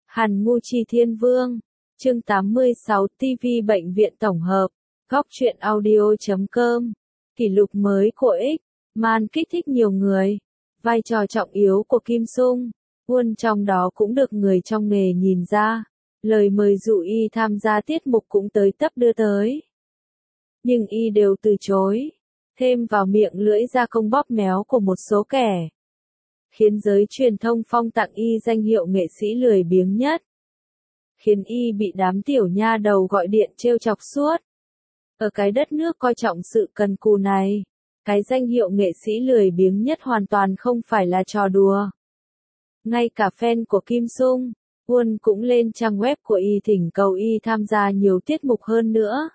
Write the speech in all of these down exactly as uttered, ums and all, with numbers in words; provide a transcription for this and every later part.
Hàn Ngu Chi Thiên Vương, chương tám mươi sáu ti vi Bệnh viện Tổng hợp, góc truyện audio chấm com, kỷ lục mới của X, man kích thích nhiều người. Vai trò trọng yếu của Kim Sung, Won trong đó cũng được người trong nghề nhìn ra. Lời mời dụ y tham gia tiết mục cũng tới tấp đưa tới. Nhưng y đều từ chối, thêm vào miệng lưỡi gia công bóp méo của một số kẻ, khiến giới truyền thông phong tặng y danh hiệu nghệ sĩ lười biếng nhất. Khiến y bị đám tiểu nha đầu gọi điện trêu chọc suốt. Ở cái đất nước coi trọng sự cần cù này, cái danh hiệu nghệ sĩ lười biếng nhất hoàn toàn không phải là trò đùa. Ngay cả fan của Kim Sung, Won cũng lên trang web của y thỉnh cầu y tham gia nhiều tiết mục hơn nữa.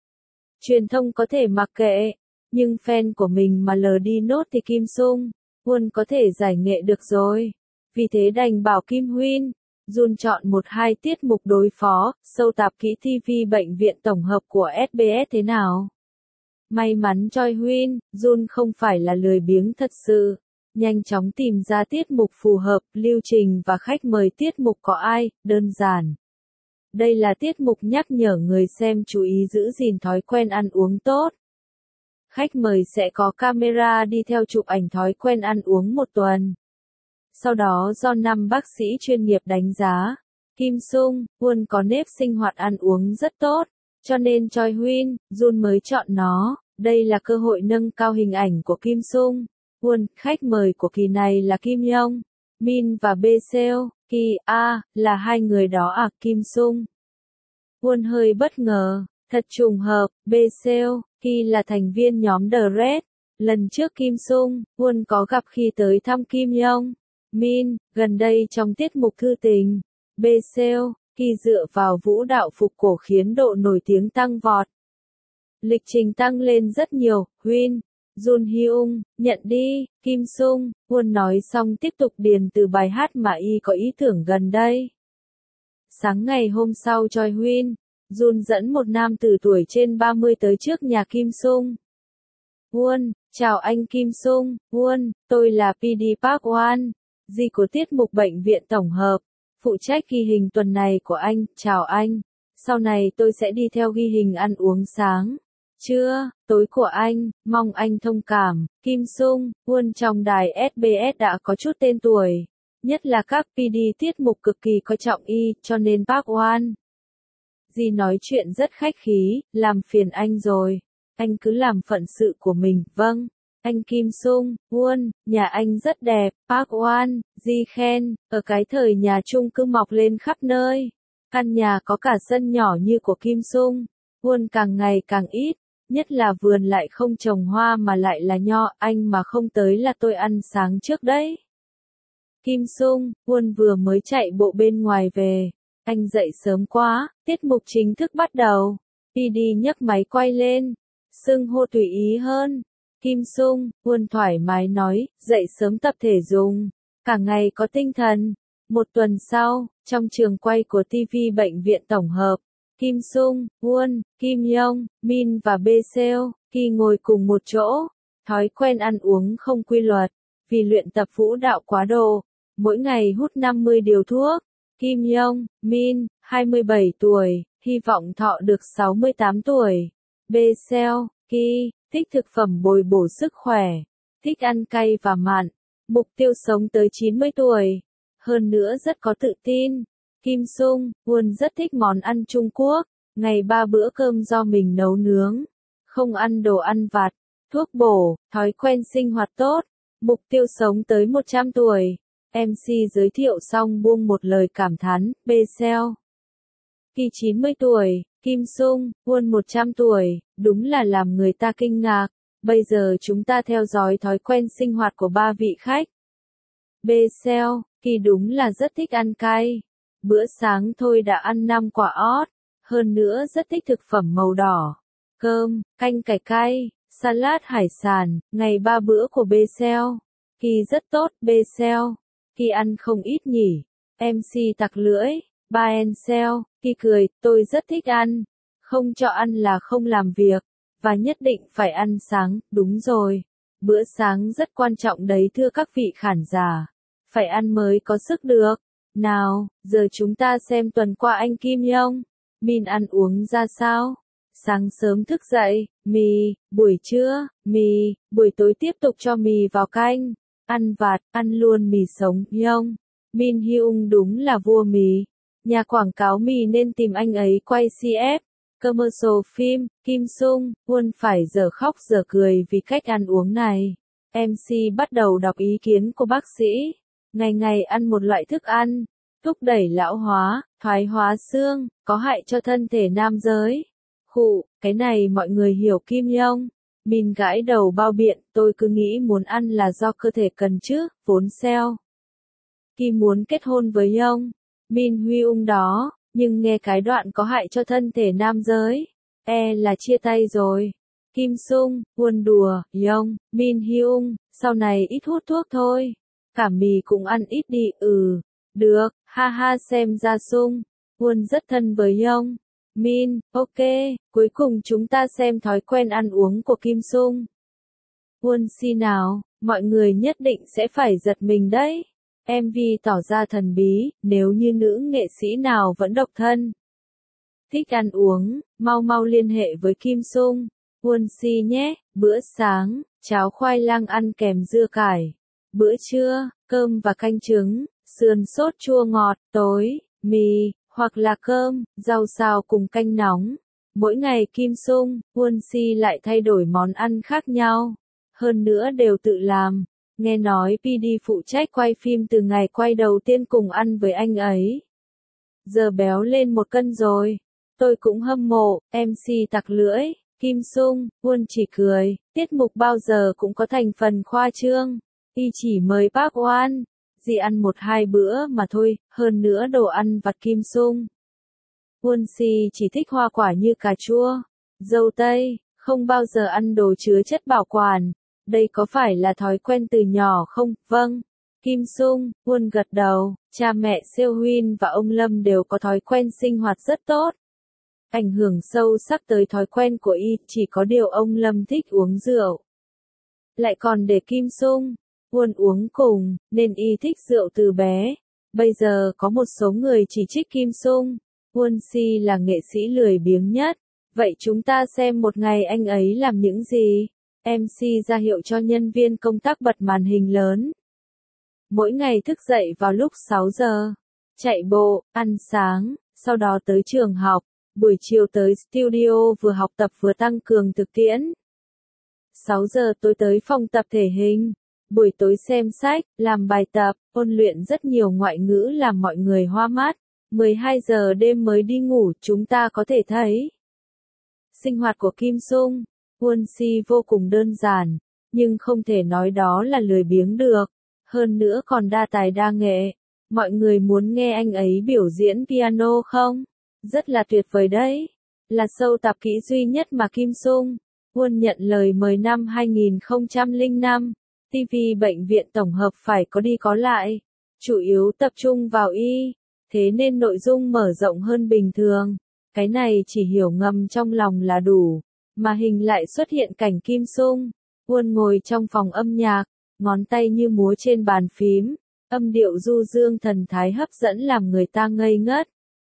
Truyền thông có thể mặc kệ, nhưng fan của mình mà lờ đi nốt thì Kim Sung, Won có thể giải nghệ được rồi. Vì thế đành bảo Kim Huyên, Jun chọn một hai tiết mục đối phó, sâu tạp kỹ ti vi Bệnh viện Tổng hợp của ét bê ét thế nào. May mắn Choi Huyên, Jun không phải là lười biếng thật sự. Nhanh chóng tìm ra tiết mục phù hợp, lưu trình và khách mời tiết mục có ai, đơn giản. Đây là tiết mục nhắc nhở người xem chú ý giữ gìn thói quen ăn uống tốt. Khách mời sẽ có camera đi theo chụp ảnh thói quen ăn uống một tuần. Sau đó do năm bác sĩ chuyên nghiệp đánh giá, Kim Sung, Won có nếp sinh hoạt ăn uống rất tốt, cho nên Choi Huyên, Jun mới chọn nó. Đây là cơ hội nâng cao hình ảnh của Kim Sung, Won. Khách mời của kỳ này là Kim Yong, Min và B Seo, Ki, A, là hai người đó à. Kim Sung, Won hơi bất ngờ, thật trùng hợp, B Seo, Ki là thành viên nhóm The Red. Lần trước Kim Sung, Won có gặp khi tới thăm Kim Yong, Min, gần đây trong tiết mục Thư Tình. B Seo, Ki dựa vào vũ đạo phục cổ khiến độ nổi tiếng tăng vọt. Lịch trình tăng lên rất nhiều. Huyên, Jun Hyung, nhận đi. Kim Sung, Won nói xong tiếp tục điền từ bài hát mà y có ý tưởng gần đây. Sáng ngày hôm sau Choi Huyên, Jun dẫn một nam tử tuổi trên ba mươi tới trước nhà Kim Sung. Won, chào anh Kim Sung. Won, tôi là pê đê Park Won, G của tiết mục Bệnh viện Tổng hợp, phụ trách ghi hình tuần này của anh. Chào anh, sau này tôi sẽ đi theo ghi hình ăn uống sáng, trưa, tối của anh, mong anh thông cảm. Kim Sung, Won trong đài ét bê ét đã có chút tên tuổi, nhất là các pê đê tiết mục cực kỳ coi trọng y, cho nên Park Won Ji nói chuyện rất khách khí, làm phiền anh rồi, anh cứ làm phận sự của mình. Vâng, anh Kim Sung, Won, nhà anh rất đẹp. Park Won Ji khen, ở cái thời nhà chung cư mọc lên khắp nơi, căn nhà có cả sân nhỏ như của Kim Sung, Won càng ngày càng ít, nhất là vườn lại không trồng hoa mà lại là nho. Anh mà không tới là tôi ăn sáng trước đấy. Kim Sung, Won vừa mới chạy bộ bên ngoài về. Anh dậy sớm quá, tiết mục chính thức bắt đầu. pê đê nhấc máy quay lên, xưng hô tùy ý hơn. Kim Sung, Won thoải mái nói, dậy sớm tập thể dùng, cả ngày có tinh thần. Một tuần sau, trong trường quay của ti vi Bệnh viện Tổng hợp, Kim Sung, Won, Kim Yong, Min và B Seo, Ki ngồi cùng một chỗ. Thói quen ăn uống không quy luật, vì luyện tập vũ đạo quá độ, mỗi ngày hút năm mươi điều thuốc. Kim Yong, Min, hai mươi bảy tuổi, hy vọng thọ được sáu mươi tám tuổi. B Seo, Ki, thích thực phẩm bồi bổ sức khỏe, thích ăn cay và mặn, mục tiêu sống tới chín mươi tuổi. Hơn nữa rất có tự tin. Kim Sung, Won rất thích món ăn Trung Quốc, ngày ba bữa cơm do mình nấu nướng, không ăn đồ ăn vặt, thuốc bổ, thói quen sinh hoạt tốt, mục tiêu sống tới một trăm tuổi. em xê giới thiệu xong buông một lời cảm thán. B Seo, Ki chín mươi tuổi, Kim Sung, Won một trăm tuổi, đúng là làm người ta kinh ngạc. Bây giờ chúng ta theo dõi thói quen sinh hoạt của ba vị khách. B Seo, Ki đúng là rất thích ăn cay. Bữa sáng thôi đã ăn năm quả ót, hơn nữa rất thích thực phẩm màu đỏ, cơm, canh cải cay, salad hải sản, ngày ba bữa của B Seo. Ki rất tốt. B Seo, Ki ăn không ít nhỉ. em xê tặc lưỡi. Ba En Seo, Ki cười, tôi rất thích ăn, không cho ăn là không làm việc, và nhất định phải ăn sáng. Đúng rồi, bữa sáng rất quan trọng đấy thưa các vị khán giả, phải ăn mới có sức được. Nào, giờ chúng ta xem tuần qua anh Kim Yong Min ăn uống ra sao. Sáng sớm thức dậy, mì, buổi trưa, mì, buổi tối tiếp tục cho mì vào canh. Ăn vặt, ăn luôn mì sống. Yong Min Hyung đúng là vua mì. Nhà quảng cáo mì nên tìm anh ấy quay xê ép, commercial phim. Kim Sung Won phải giờ khóc giờ cười vì cách ăn uống này. em xê bắt đầu đọc ý kiến của bác sĩ. Ngày ngày ăn một loại thức ăn, thúc đẩy lão hóa, thoái hóa xương, có hại cho thân thể nam giới. Khụ, cái này mọi người hiểu. Kim Yong Min gãi đầu bao biện, tôi cứ nghĩ muốn ăn là do cơ thể cần chứ, vốn xeo. Kim muốn kết hôn với Yong Min Hyung đó, nhưng nghe cái đoạn có hại cho thân thể nam giới, e là chia tay rồi. Kim Sung Won đùa, Yong Min Hyung, sau này ít hút thuốc thôi. Cả mì cũng ăn ít đi. Ừ, được, ha ha. Xem ra Sung Won rất thân với Yong Min. Ok, cuối cùng chúng ta xem thói quen ăn uống của Kim Sung Won si nào, mọi người nhất định sẽ phải giật mình đấy. em vê tỏ ra thần bí, nếu như nữ nghệ sĩ nào vẫn độc thân, thích ăn uống, mau mau liên hệ với Kim Sung Won si nhé. Bữa sáng, cháo khoai lang ăn kèm dưa cải. Bữa trưa, cơm và canh trứng, sườn sốt chua ngọt. Tối, mì, hoặc là cơm, rau xào cùng canh nóng. Mỗi ngày Kim Sung Won si lại thay đổi món ăn khác nhau. Hơn nữa đều tự làm. Nghe nói pê đê phụ trách quay phim từ ngày quay đầu tiên cùng ăn với anh ấy. Giờ béo lên một cân rồi. Tôi cũng hâm mộ. em xê tặc lưỡi. Kim Sung Won chỉ cười. Tiết mục bao giờ cũng có thành phần khoa trương. Y chỉ mời Park Oan Ji ăn một hai bữa mà thôi. Hơn nữa đồ ăn vặt Kim Sung Won si chỉ thích hoa quả như cà chua, dâu tây, không bao giờ ăn đồ chứa chất bảo quản. Đây có phải là thói quen từ nhỏ không? Vâng. Kim Sung Won gật đầu. Cha mẹ Seo Hyun và ông Lâm đều có thói quen sinh hoạt rất tốt, ảnh hưởng sâu sắc tới thói quen của y. Chỉ có điều ông Lâm thích uống rượu, lại còn để Kim Sung Won uống cùng, nên y thích rượu từ bé. Bây giờ có một số người chỉ trích Kim Sung Won si là nghệ sĩ lười biếng nhất. Vậy chúng ta xem một ngày anh ấy làm những gì. em xê ra hiệu cho nhân viên công tác bật màn hình lớn. Mỗi ngày thức dậy vào lúc sáu giờ, chạy bộ, ăn sáng, sau đó tới trường học, buổi chiều tới studio vừa học tập vừa tăng cường thực tiễn. sáu giờ tôi tới phòng tập thể hình, buổi tối xem sách, làm bài tập, ôn luyện rất nhiều ngoại ngữ làm mọi người hoa mắt. mười hai giờ đêm mới đi ngủ. Chúng ta có thể thấy sinh hoạt của Kim Sung Won si vô cùng đơn giản, nhưng không thể nói đó là lười biếng được. Hơn nữa còn đa tài đa nghệ. Mọi người muốn nghe anh ấy biểu diễn piano không? Rất là tuyệt vời đấy. Là show tạp kỹ duy nhất mà Kim Sung Won nhận lời mời năm hai nghìn không trăm lẻ năm. ti vi bệnh viện tổng hợp phải có đi có lại, chủ yếu tập trung vào y, thế nên nội dung mở rộng hơn bình thường. Cái này chỉ hiểu ngầm trong lòng là đủ, mà hình lại xuất hiện cảnh Kim Sung Won ngồi trong phòng âm nhạc, ngón tay như múa trên bàn phím, âm điệu du dương thần thái hấp dẫn làm người ta ngây ngất.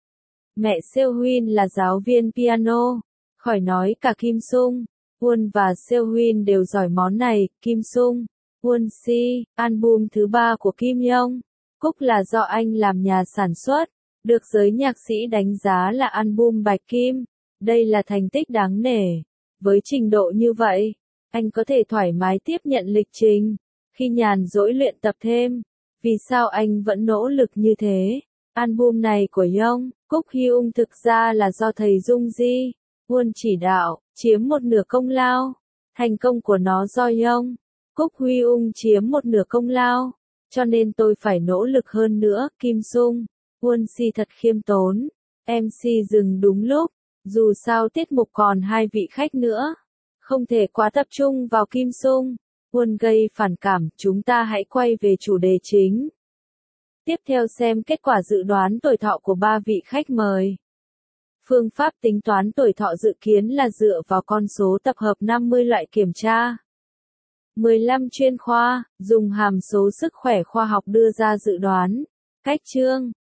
Mẹ Seo Hyun là giáo viên piano, khỏi nói cả Kim Sung Won và Seo Hyun đều giỏi món này. Kim Sung Won si, album thứ ba của Kim Yong Cúc là do anh làm nhà sản xuất, được giới nhạc sĩ đánh giá là album Bạch Kim. Đây là thành tích đáng nể. Với trình độ như vậy, anh có thể thoải mái tiếp nhận lịch trình, khi nhàn rỗi luyện tập thêm. Vì sao anh vẫn nỗ lực như thế? Album này của Yong Cúc Hyung thực ra là do thầy Jung Ji Won chỉ đạo, chiếm một nửa công lao. Thành công của nó do Yong Cúc Hyung chiếm một nửa công lao, cho nên tôi phải nỗ lực hơn nữa. Kim Sung Won si thật khiêm tốn. em xê dừng đúng lúc, dù sao tiết mục còn hai vị khách nữa, không thể quá tập trung vào Kim Sung Won gây phản cảm. Chúng ta hãy quay về chủ đề chính. Tiếp theo xem kết quả dự đoán tuổi thọ của ba vị khách mời. Phương pháp tính toán tuổi thọ dự kiến là dựa vào con số tập hợp năm mươi loại kiểm tra, mười lăm chuyên khoa, dùng hàm số sức khỏe khoa học đưa ra dự đoán. Cách chương